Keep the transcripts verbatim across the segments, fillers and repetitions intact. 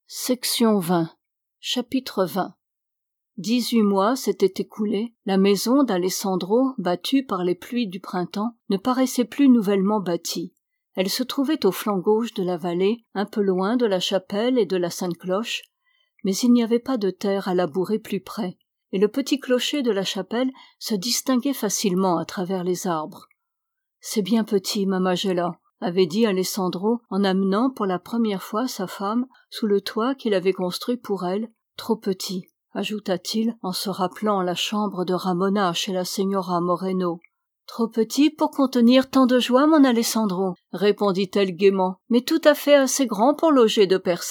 Section vingt. Chapitre vingt. Dix-huit mois s'étaient écoulés, la maison d'Alessandro, battue par les pluies du printemps, ne paraissait plus nouvellement bâtie. Elle se trouvait au flanc gauche de la vallée, un peu loin de la chapelle et de la Sainte-Cloche, mais il n'y avait pas de terre à labourer plus près, et le petit clocher de la chapelle se distinguait facilement à travers les arbres. « C'est bien petit, Mamagella », avait dit Alessandro en amenant pour la première fois sa femme sous le toit qu'il avait construit pour elle. « Trop petit », ajouta-t-il en se rappelant la chambre de Ramona chez la Signora Moreno. « Trop petit pour contenir tant de joie, mon Alessandro, répondit-elle gaiement, mais tout à fait assez grand pour loger deux personnes. »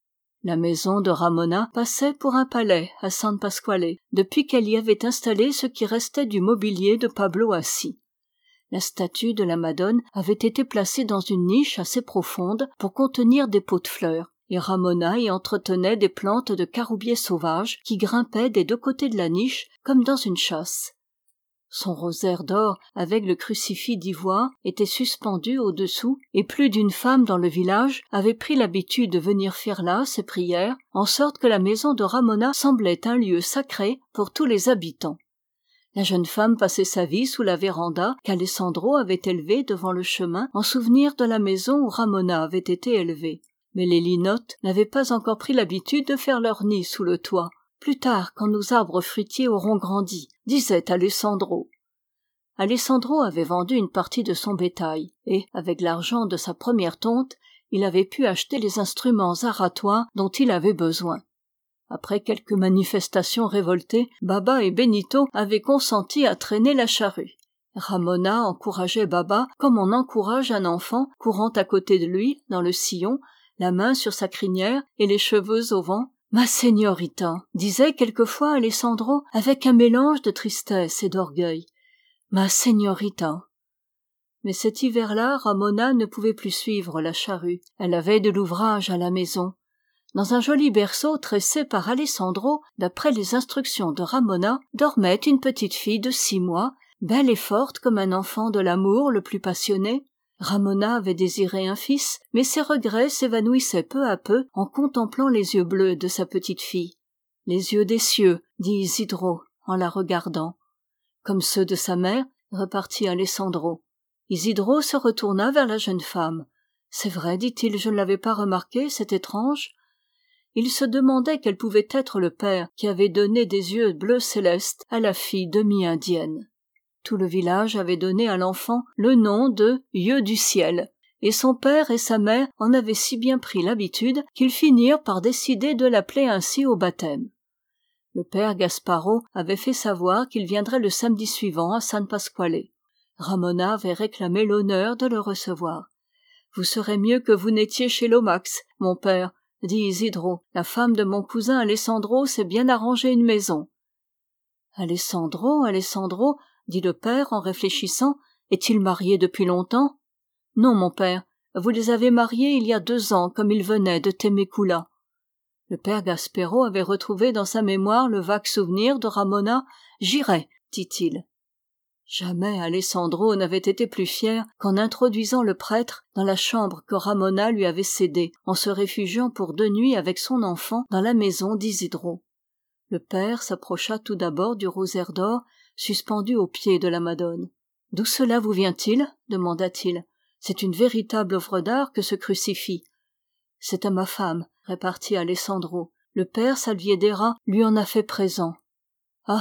La maison de Ramona passait pour un palais à San Pasquale, depuis qu'elle y avait installé ce qui restait du mobilier de Pablo Assi. La statue de la Madone avait été placée dans une niche assez profonde pour contenir des pots de fleurs, et Ramona y entretenait des plantes de caroubiers sauvages qui grimpaient des deux côtés de la niche comme dans une châsse. Son rosaire d'or avec le crucifix d'ivoire était suspendu au-dessous, et plus d'une femme dans le village avait pris l'habitude de venir faire là ses prières, en sorte que la maison de Ramona semblait un lieu sacré pour tous les habitants. La jeune femme passait sa vie sous la véranda qu'Alessandro avait élevée devant le chemin en souvenir de la maison où Ramona avait été élevée. Mais les linottes n'avaient pas encore pris l'habitude de faire leur nid sous le toit. Plus tard, quand nos arbres fruitiers auront grandi, disait Alessandro. Alessandro avait vendu une partie de son bétail, et, avec l'argent de sa première tonte, il avait pu acheter les instruments aratoires dont il avait besoin. Après quelques manifestations révoltées, Baba et Benito avaient consenti à traîner la charrue. Ramona encourageait Baba comme on encourage un enfant courant à côté de lui, dans le sillon, la main sur sa crinière et les cheveux au vent. « Ma señorita » disait quelquefois Alessandro avec un mélange de tristesse et d'orgueil. « Ma señorita » Mais cet hiver-là, Ramona ne pouvait plus suivre la charrue. Elle avait de l'ouvrage à la maison. Dans un joli berceau tressé par Alessandro, d'après les instructions de Ramona, dormait une petite fille de six mois, belle et forte comme un enfant de l'amour le plus passionné. Ramona avait désiré un fils, mais ses regrets s'évanouissaient peu à peu en contemplant les yeux bleus de sa petite fille. « Les yeux des cieux », dit Isidro en la regardant. « Comme ceux de sa mère », repartit Alessandro. Isidro se retourna vers la jeune femme. « C'est vrai, dit-il, je ne l'avais pas remarqué, c'est étrange. » Il se demandait quel pouvait être le père qui avait donné des yeux bleu céleste à la fille demi-indienne. Tout le village avait donné à l'enfant le nom de « yeux du ciel », et son père et sa mère en avaient si bien pris l'habitude qu'ils finirent par décider de l'appeler ainsi au baptême. Le père Gasparo avait fait savoir qu'il viendrait le samedi suivant à San Pasquale. Ramona avait réclamé l'honneur de le recevoir. « Vous serez mieux que vous n'étiez chez Lomax, mon père, » dit Isidro. « La femme de mon cousin Alessandro s'est bien arrangé une maison. »« Alessandro, Alessandro, » dit le père en réfléchissant, « est-il marié depuis longtemps ?»« Non, mon père, vous les avez mariés il y a deux ans, comme il venait de Temecula. » Le père Gaspero avait retrouvé dans sa mémoire le vague souvenir de Ramona. « J'irai, » dit-il. Jamais Alessandro n'avait été plus fier qu'en introduisant le prêtre dans la chambre que Ramona lui avait cédée, en se réfugiant pour deux nuits avec son enfant dans la maison d'Isidro. Le père s'approcha tout d'abord du rosaire d'or suspendu au pied de la Madone. « D'où cela vous vient-il » demanda-t-il. « C'est une véritable œuvre d'art que ce crucifix. »« C'est à ma femme, » répartit Alessandro. « Le père Salviedera lui en a fait présent. »« Ah »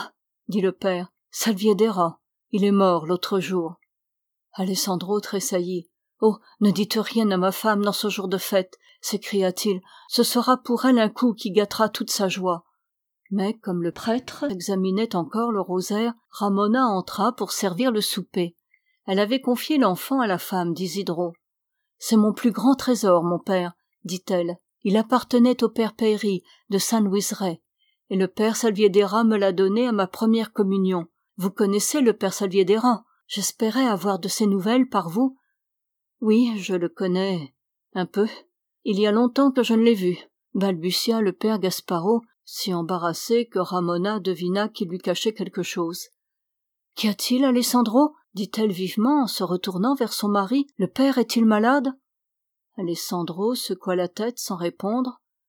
dit le père, « Salviedera. Il est mort l'autre jour. » Alessandro tressaillit. « Oh, ne dites rien à ma femme dans ce jour de fête, » s'écria-t-il. « Ce sera pour elle un coup qui gâtera toute sa joie. » Mais comme le prêtre examinait encore le rosaire, Ramona entra pour servir le souper. Elle avait confié l'enfant à la femme d'Isidro. « C'est mon plus grand trésor, mon père, » dit-elle. « Il appartenait au père Peyri de San Luis Rey, et le père Salviedera me l'a donné à ma première communion. Vous connaissez le père Salviedera. J'espérais avoir de ses nouvelles par vous. »« Oui, je le connais un peu. Il y a longtemps que je ne l'ai vu, » balbutia le père Gasparo, si embarrassé que Ramona devina qu'il lui cachait quelque chose. « Qu'y a-t-il, Alessandro » dit-elle vivement en se retournant vers son mari. « Le père est-il malade ?» Alessandro secoua la tête sans répondre.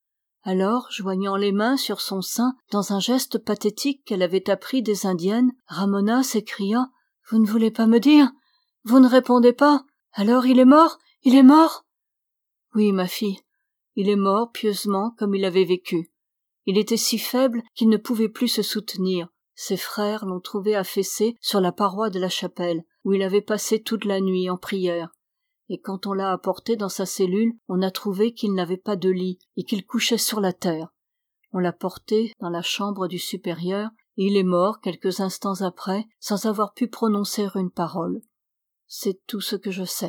Alors, joignant les mains sur son sein, dans un geste pathétique qu'elle avait appris des indiennes, Ramona s'écria « Vous ne voulez pas me dire? Vous ne répondez pas? Alors il est mort? Il est mort ?» « Oui, ma fille, il est mort pieusement comme il avait vécu. Il était si faible qu'il ne pouvait plus se soutenir. Ses frères l'ont trouvé affaissé sur la paroi de la chapelle, où il avait passé toute la nuit en prière. Et quand on l'a apporté dans sa cellule, on a trouvé qu'il n'avait pas de lit et qu'il couchait sur la terre. On l'a porté dans la chambre du supérieur et il est mort quelques instants après sans avoir pu prononcer une parole. C'est tout ce que je sais. »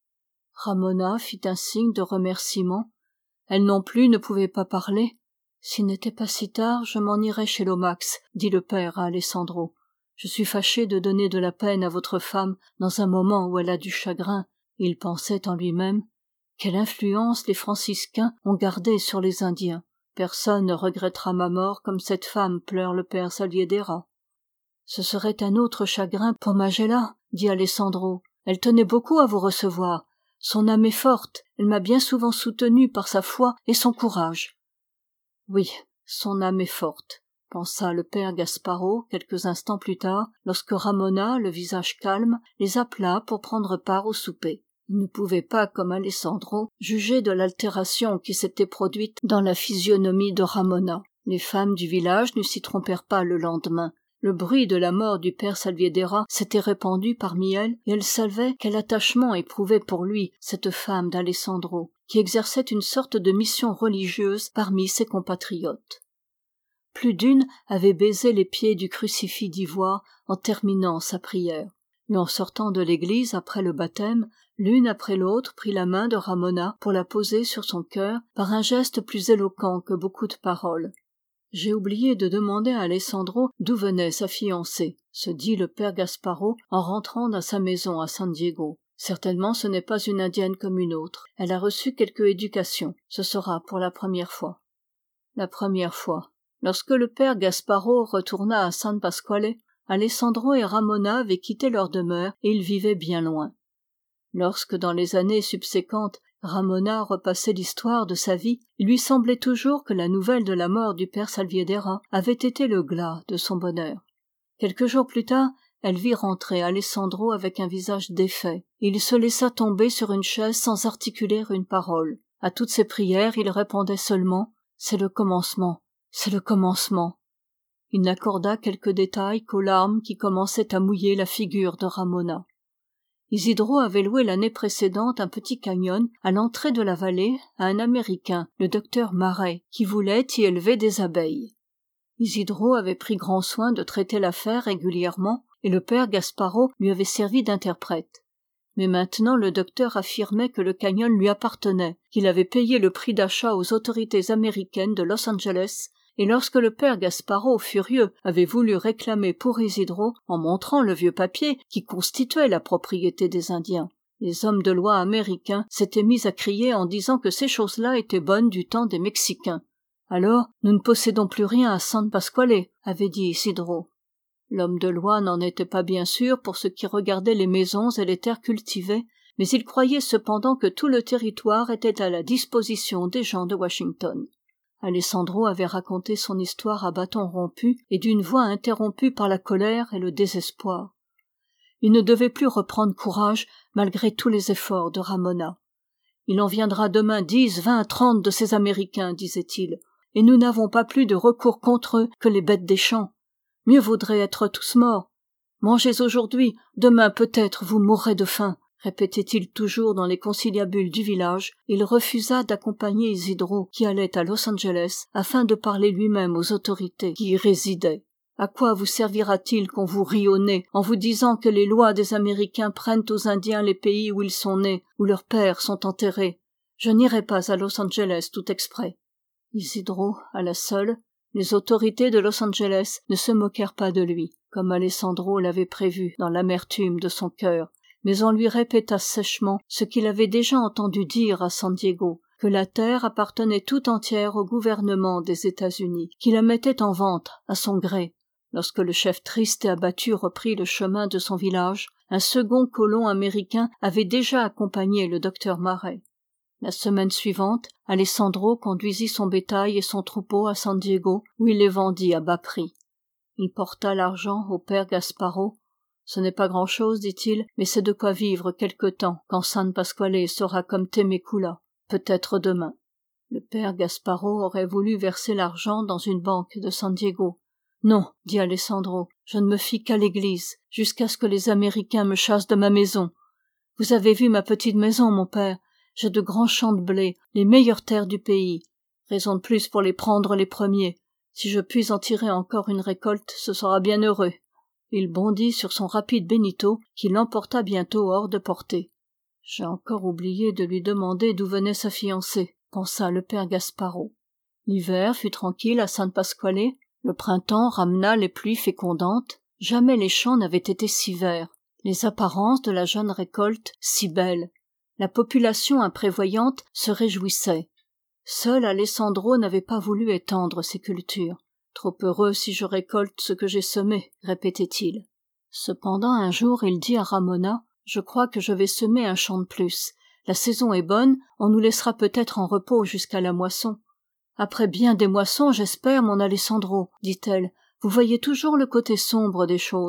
Ramona fit un signe de remerciement. Elle non plus ne pouvait pas parler. « S'il n'était pas si tard, je m'en irais chez Lomax, » dit le père à Alessandro. « Je suis fâché de donner de la peine à votre femme dans un moment où elle a du chagrin. » Il pensait en lui-même « Quelle influence les franciscains ont gardée sur les Indiens. Personne ne regrettera ma mort comme cette femme pleure le père Salviedera. »« Ce serait un autre chagrin pour Majella, » dit Alessandro. « Elle tenait beaucoup à vous recevoir. Son âme est forte, elle m'a bien souvent soutenu par sa foi et son courage. » « Oui, son âme est forte, » pensa le père Gasparo quelques instants plus tard, lorsque Ramona, le visage calme, les appela pour prendre part au souper. Il ne pouvait pas, comme Alessandro, juger de l'altération qui s'était produite dans la physionomie de Ramona. Les femmes du village ne s'y trompèrent pas le lendemain. Le bruit de la mort du père Salviedera s'était répandu parmi elles, et elles savaient quel attachement éprouvait pour lui cette femme d'Alessandro, qui exerçait une sorte de mission religieuse parmi ses compatriotes. Plus d'une avait baisé les pieds du crucifix d'ivoire en terminant sa prière. Et en sortant de l'église après le baptême, l'une après l'autre prit la main de Ramona pour la poser sur son cœur par un geste plus éloquent que beaucoup de paroles. « J'ai oublié de demander à Alessandro d'où venait sa fiancée, » se dit le père Gasparo en rentrant dans sa maison à San Diego. « Certainement ce n'est pas une indienne comme une autre. Elle a reçu quelque éducation. Ce sera pour la première fois. » La première fois. Lorsque le père Gasparo retourna à San Pasquale, Alessandro et Ramona avaient quitté leur demeure et ils vivaient bien loin. Lorsque dans les années subséquentes Ramona repassait l'histoire de sa vie, il lui semblait toujours que la nouvelle de la mort du père Salviedera avait été le glas de son bonheur. Quelques jours plus tard, elle vit rentrer Alessandro avec un visage défait, et il se laissa tomber sur une chaise sans articuler une parole. À toutes ses prières, il répondait seulement « C'est le commencement, c'est le commencement ». Il n'accorda quelques détails qu'aux larmes qui commençaient à mouiller la figure de Ramona. Isidro avait loué l'année précédente un petit canyon à l'entrée de la vallée à un Américain, le docteur Marais, qui voulait y élever des abeilles. Isidro avait pris grand soin de traiter l'affaire régulièrement et le père Gasparo lui avait servi d'interprète. Mais maintenant le docteur affirmait que le canyon lui appartenait, qu'il avait payé le prix d'achat aux autorités américaines de Los Angeles. Et lorsque le père Gasparo, furieux, avait voulu réclamer pour Isidro, en montrant le vieux papier qui constituait la propriété des Indiens, les hommes de loi américains s'étaient mis à crier en disant que ces choses-là étaient bonnes du temps des Mexicains. « Alors, nous ne possédons plus rien à San Pasquale, » avait dit Isidro. L'homme de loi n'en était pas bien sûr pour ce qui regardait les maisons et les terres cultivées, mais il croyait cependant que tout le territoire était à la disposition des gens de Washington. Alessandro avait raconté son histoire à bâton rompu et d'une voix interrompue par la colère et le désespoir. Il ne devait plus reprendre courage malgré tous les efforts de Ramona. « Il en viendra demain dix, vingt, trente de ces Américains, disait-il, et nous n'avons pas plus de recours contre eux que les bêtes des champs. Mieux vaudrait être tous morts. Mangez aujourd'hui, demain peut-être vous mourrez de faim. » répétait-il toujours dans les conciliabules du village. Il refusa d'accompagner Isidro qui allait à Los Angeles afin de parler lui-même aux autorités qui y résidaient. À quoi vous servira-t-il qu'on vous rie au nez en vous disant que les lois des Américains prennent aux Indiens les pays où ils sont nés, où leurs pères sont enterrés? Je n'irai pas à Los Angeles tout exprès. Isidro alla seul. Les autorités de Los Angeles ne se moquèrent pas de lui, comme Alessandro l'avait prévu dans l'amertume de son cœur. Mais on lui répéta sèchement ce qu'il avait déjà entendu dire à San Diego, que la terre appartenait tout entière au gouvernement des États-Unis, qui la mettait en vente à son gré. Lorsque le chef triste et abattu reprit le chemin de son village, un second colon américain avait déjà accompagné le docteur Marais. La semaine suivante, Alessandro conduisit son bétail et son troupeau à San Diego, où il les vendit à bas prix. Il porta l'argent au père Gasparo. « Ce n'est pas grand-chose, dit-il, mais c'est de quoi vivre quelque temps, quand San Pasquale sera comme Temecula, peut-être demain. » Le père Gasparo aurait voulu verser l'argent dans une banque de San Diego. « Non, dit Alessandro, je ne me fie qu'à l'église, jusqu'à ce que les Américains me chassent de ma maison. Vous avez vu ma petite maison, mon père. J'ai de grands champs de blé, les meilleures terres du pays. Raison de plus pour les prendre les premiers. Si je puis en tirer encore une récolte, ce sera bien heureux. » Il bondit sur son rapide Benito, qui l'emporta bientôt hors de portée. « J'ai encore oublié de lui demander d'où venait sa fiancée, » pensa le père Gasparo. L'hiver fut tranquille à San Pasquale. Le printemps ramena les pluies fécondantes. Jamais les champs n'avaient été si verts. Les apparences de la jeune récolte si belles. La population imprévoyante se réjouissait. Seul Alessandro n'avait pas voulu étendre ses cultures. « Trop heureux si je récolte ce que j'ai semé, » répétait-il. Cependant un jour il dit à Ramona « Je crois que je vais semer un champ de plus. La saison est bonne, on nous laissera peut-être en repos jusqu'à la moisson. »« Après bien des moissons, j'espère, mon Alessandro, » dit-elle. « Vous voyez toujours le côté sombre des choses. »«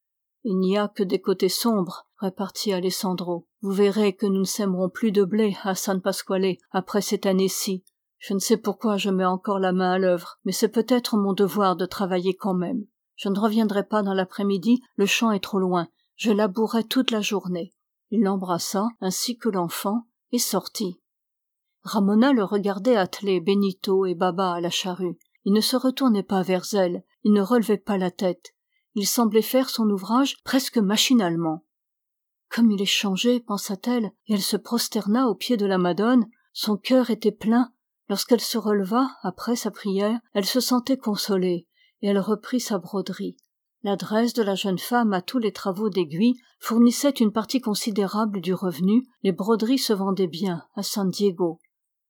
Il n'y a que des côtés sombres, » repartit Alessandro. « Vous verrez que nous ne sèmerons plus de blé à San Pasquale après cette année-ci. Je ne sais pourquoi je mets encore la main à l'œuvre, mais c'est peut-être mon devoir de travailler quand même. Je ne reviendrai pas dans l'après-midi, le champ est trop loin. Je labourerai toute la journée. » Il l'embrassa, ainsi que l'enfant, et sortit. Ramona le regardait atteler Benito et Baba à la charrue. Il ne se retournait pas vers elle, il ne relevait pas la tête. Il semblait faire son ouvrage presque machinalement. « Comme il est changé, pensa-t-elle, et elle se prosterna aux pieds de la Madone. Son cœur était plein. Lorsqu'elle se releva, après sa prière, elle se sentait consolée, et elle reprit sa broderie. L'adresse de la jeune femme à tous les travaux d'aiguille fournissait une partie considérable du revenu. Les broderies se vendaient bien à San Diego.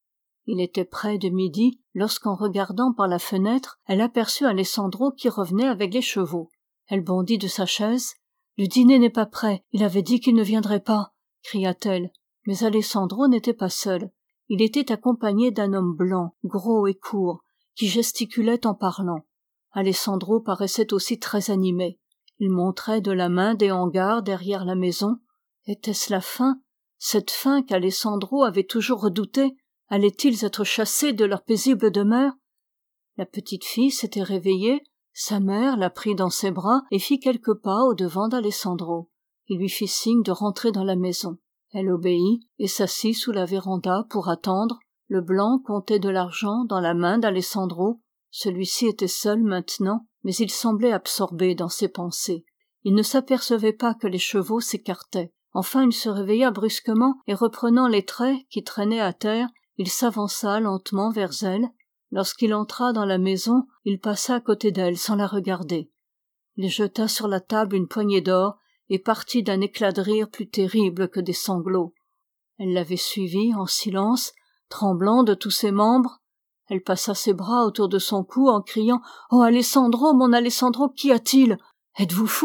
Il était près de midi, lorsqu'en regardant par la fenêtre, elle aperçut Alessandro qui revenait avec les chevaux. Elle bondit de sa chaise. « Le dîner n'est pas prêt, il avait dit qu'il ne viendrait pas !» cria-t-elle. Mais Alessandro n'était pas seul. Il était accompagné d'un homme blanc, gros et court, qui gesticulait en parlant. Alessandro paraissait aussi très animé. Il montrait de la main des hangars derrière la maison. Était-ce la faim? Cette faim qu'Alessandro avait toujours redoutée? Allaient-ils être chassés de leur paisible demeure? La petite fille s'était réveillée. Sa mère la prit dans ses bras et fit quelques pas au-devant d'Alessandro. Il lui fit signe de rentrer dans la maison. Elle obéit et s'assit sous la véranda pour attendre. Le blanc comptait de l'argent dans la main d'Alessandro. Celui-ci était seul maintenant, mais il semblait absorbé dans ses pensées. Il ne s'apercevait pas que les chevaux s'écartaient. Enfin il se réveilla brusquement et reprenant les traits qui traînaient à terre, il s'avança lentement vers elle. Lorsqu'il entra dans la maison, il passa à côté d'elle sans la regarder. Il jeta sur la table une poignée d'or et partit d'un éclat de rire plus terrible que des sanglots. Elle l'avait suivi en silence, tremblant de tous ses membres. Elle passa ses bras autour de son cou en criant « Oh Alessandro, mon Alessandro, qu'y a-t-il? Êtes-vous fou ?»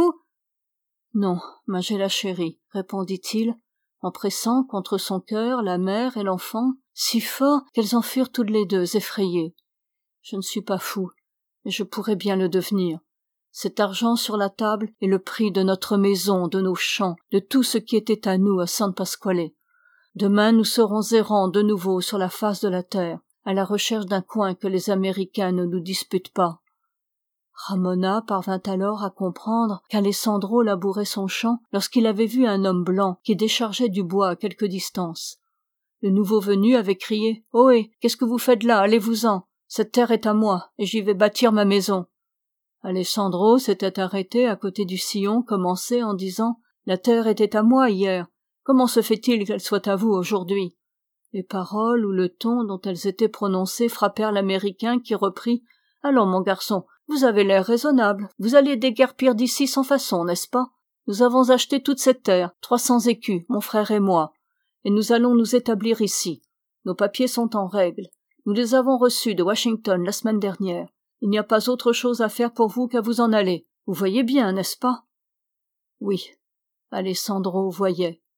« Non, Magella chérie, » répondit-il, en pressant contre son cœur la mère et l'enfant, si fort qu'elles en furent toutes les deux effrayées. « Je ne suis pas fou, mais je pourrais bien le devenir. Cet argent sur la table est le prix de notre maison, de nos champs, de tout ce qui était à nous à San Pasquale. Demain nous serons errants de nouveau sur la face de la terre, à la recherche d'un coin que les Américains ne nous disputent pas. » Ramona parvint alors à comprendre qu'Alessandro labourait son champ lorsqu'il avait vu un homme blanc qui déchargeait du bois à quelque distance. Le nouveau venu avait crié « Ohé, qu'est-ce que vous faites là? Allez-vous-en! Cette terre est à moi, et j'y vais bâtir ma maison. » Alessandro s'était arrêté à côté du sillon commencé en disant « La terre était à moi hier. Comment se fait-il qu'elle soit à vous aujourd'hui? » Les paroles ou le ton dont elles étaient prononcées frappèrent l'Américain qui reprit « Allons, mon garçon, vous avez l'air raisonnable. Vous allez déguerpir d'ici sans façon, n'est-ce pas? Nous avons acheté toute cette terre, trois cents écus, mon frère et moi, et nous allons nous établir ici. Nos papiers sont en règle. Nous les avons reçus de Washington la semaine dernière. Il n'y a pas autre chose à faire pour vous qu'à vous en aller. Vous voyez bien, n'est-ce pas? » Oui, Alessandro voyait.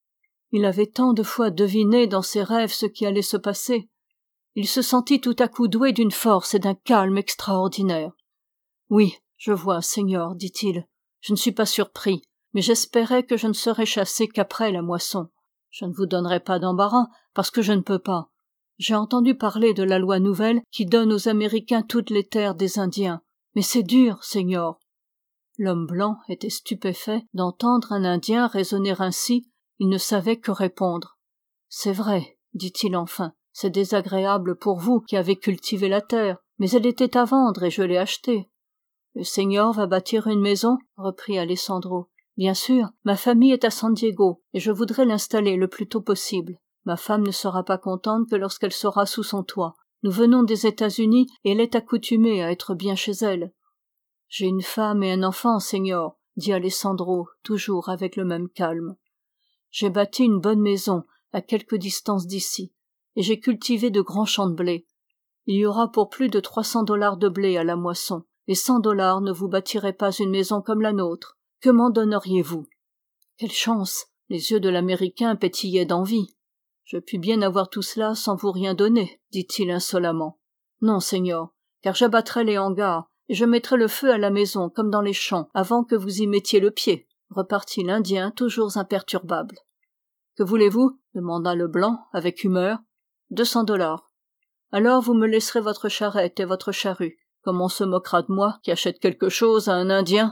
Il avait tant de fois deviné dans ses rêves ce qui allait se passer. Il se sentit tout à coup doué d'une force et d'un calme extraordinaires. « Oui, je vois, Seigneur, dit-il. Je ne suis pas surpris, mais j'espérais que je ne serais chassé qu'après la moisson. Je ne vous donnerai pas d'embarras, parce que je ne peux pas. J'ai entendu parler de la loi nouvelle qui donne aux Américains toutes les terres des Indiens. Mais c'est dur, Seigneur. » L'homme blanc était stupéfait d'entendre un Indien raisonner ainsi. Il ne savait que répondre. « C'est vrai, dit-il enfin. C'est désagréable pour vous qui avez cultivé la terre, mais elle était à vendre et je l'ai achetée. »« Le Seigneur va bâtir une maison, reprit Alessandro. Bien sûr, ma famille est à San Diego et je voudrais l'installer le plus tôt possible. Ma femme ne sera pas contente que lorsqu'elle sera sous son toit. Nous venons des États-Unis et elle est accoutumée à être bien chez elle. »« J'ai une femme et un enfant, Seigneur, dit Alessandro, toujours avec le même calme. J'ai bâti une bonne maison à quelque distance d'ici, et j'ai cultivé de grands champs de blé. Il y aura pour plus de trois cents dollars de blé à la moisson, et cent dollars ne vous bâtiraient pas une maison comme la nôtre. Que m'en donneriez-vous? » Quelle chance! Les yeux de l'Américain pétillaient d'envie. « Je puis bien avoir tout cela sans vous rien donner, dit-il insolemment. Non, Seigneur, car j'abattrai les hangars, et je mettrai le feu à la maison comme dans les champs avant que vous y mettiez le pied, repartit l'Indien toujours imperturbable. Que voulez-vous? Demanda le blanc avec humeur. Deux cents dollars. Alors vous me laisserez votre charrette et votre charrue, comme on se moquera de moi qui achète quelque chose à un Indien.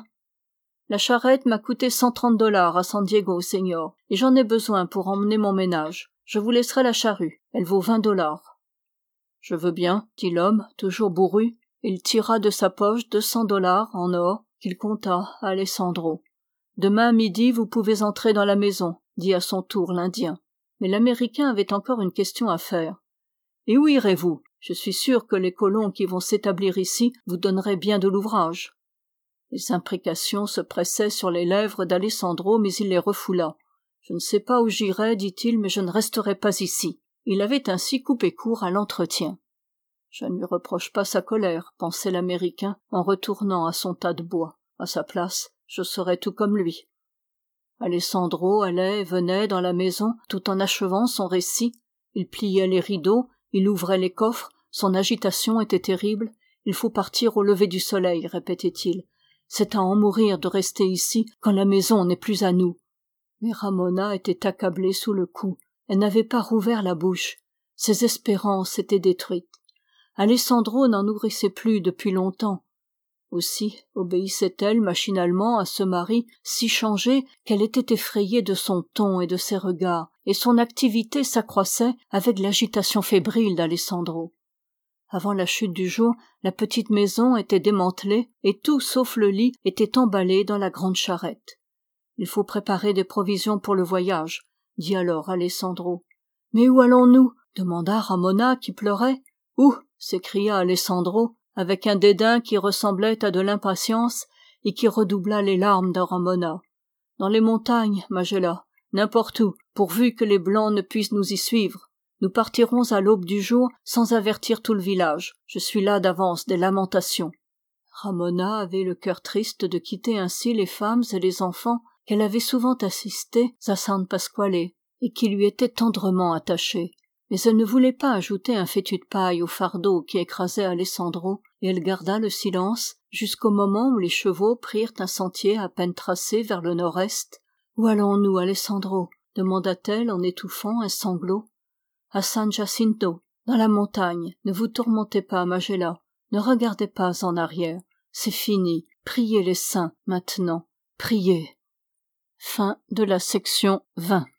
La charrette m'a coûté cent trente dollars à San Diego, Seigneur, et j'en ai besoin pour emmener mon ménage. Je vous laisserai la charrue, elle vaut vingt dollars. Je veux bien, dit l'homme, toujours bourru. Il tira de sa poche deux cents dollars en or qu'il compta à Alessandro. Demain midi, vous pouvez entrer dans la maison, dit à son tour l'Indien. Mais l'Américain avait encore une question à faire. Et où irez-vous? Je suis sûr que les colons qui vont s'établir ici vous donneraient bien de l'ouvrage. Les imprécations se pressaient sur les lèvres d'Alessandro, mais il les refoula. Je ne sais pas où j'irai, dit-il, mais je ne resterai pas ici. Il avait ainsi coupé court à l'entretien. Je ne lui reproche pas sa colère, pensait l'Américain en retournant à son tas de bois. À sa place, je serais tout comme lui. Alessandro allait et venait dans la maison tout en achevant son récit. Il pliait les rideaux, il ouvrait les coffres, son agitation était terrible. Il faut partir au lever du soleil, répétait-il. C'est à en mourir de rester ici quand la maison n'est plus à nous. Mais Ramona était accablée sous le coup. Elle n'avait pas rouvert la bouche. Ses espérances étaient détruites. Alessandro n'en nourrissait plus depuis longtemps. Aussi obéissait-elle machinalement à ce mari si changé qu'elle était effrayée de son ton et de ses regards, et son activité s'accroissait avec l'agitation fébrile d'Alessandro. Avant la chute du jour, la petite maison était démantelée et tout sauf le lit était emballé dans la grande charrette. « Il faut préparer des provisions pour le voyage, » dit alors Alessandro. « Mais où allons-nous » demanda Ramona qui pleurait. « Où » s'écria Alessandro, avec un dédain qui ressemblait à de l'impatience et qui redoubla les larmes de Ramona. « Dans les montagnes, Magella, n'importe où, pourvu que les Blancs ne puissent nous y suivre. Nous partirons à l'aube du jour sans avertir tout le village. Je suis là d'avance des lamentations. » Ramona avait le cœur triste de quitter ainsi les femmes et les enfants qu'elle avait souvent assistés à San Pasquale et qui lui étaient tendrement attachés. Mais elle ne voulait pas ajouter un fétu de paille au fardeau qui écrasait Alessandro, et elle garda le silence jusqu'au moment où les chevaux prirent un sentier à peine tracé vers le nord-est. « Où allons-nous, Alessandro » demanda-t-elle en étouffant un sanglot. « À San Jacinto, dans la montagne. Ne vous tourmentez pas, Magella. Ne regardez pas en arrière. C'est fini. Priez les saints, maintenant. Priez. » Fin de la section vingt.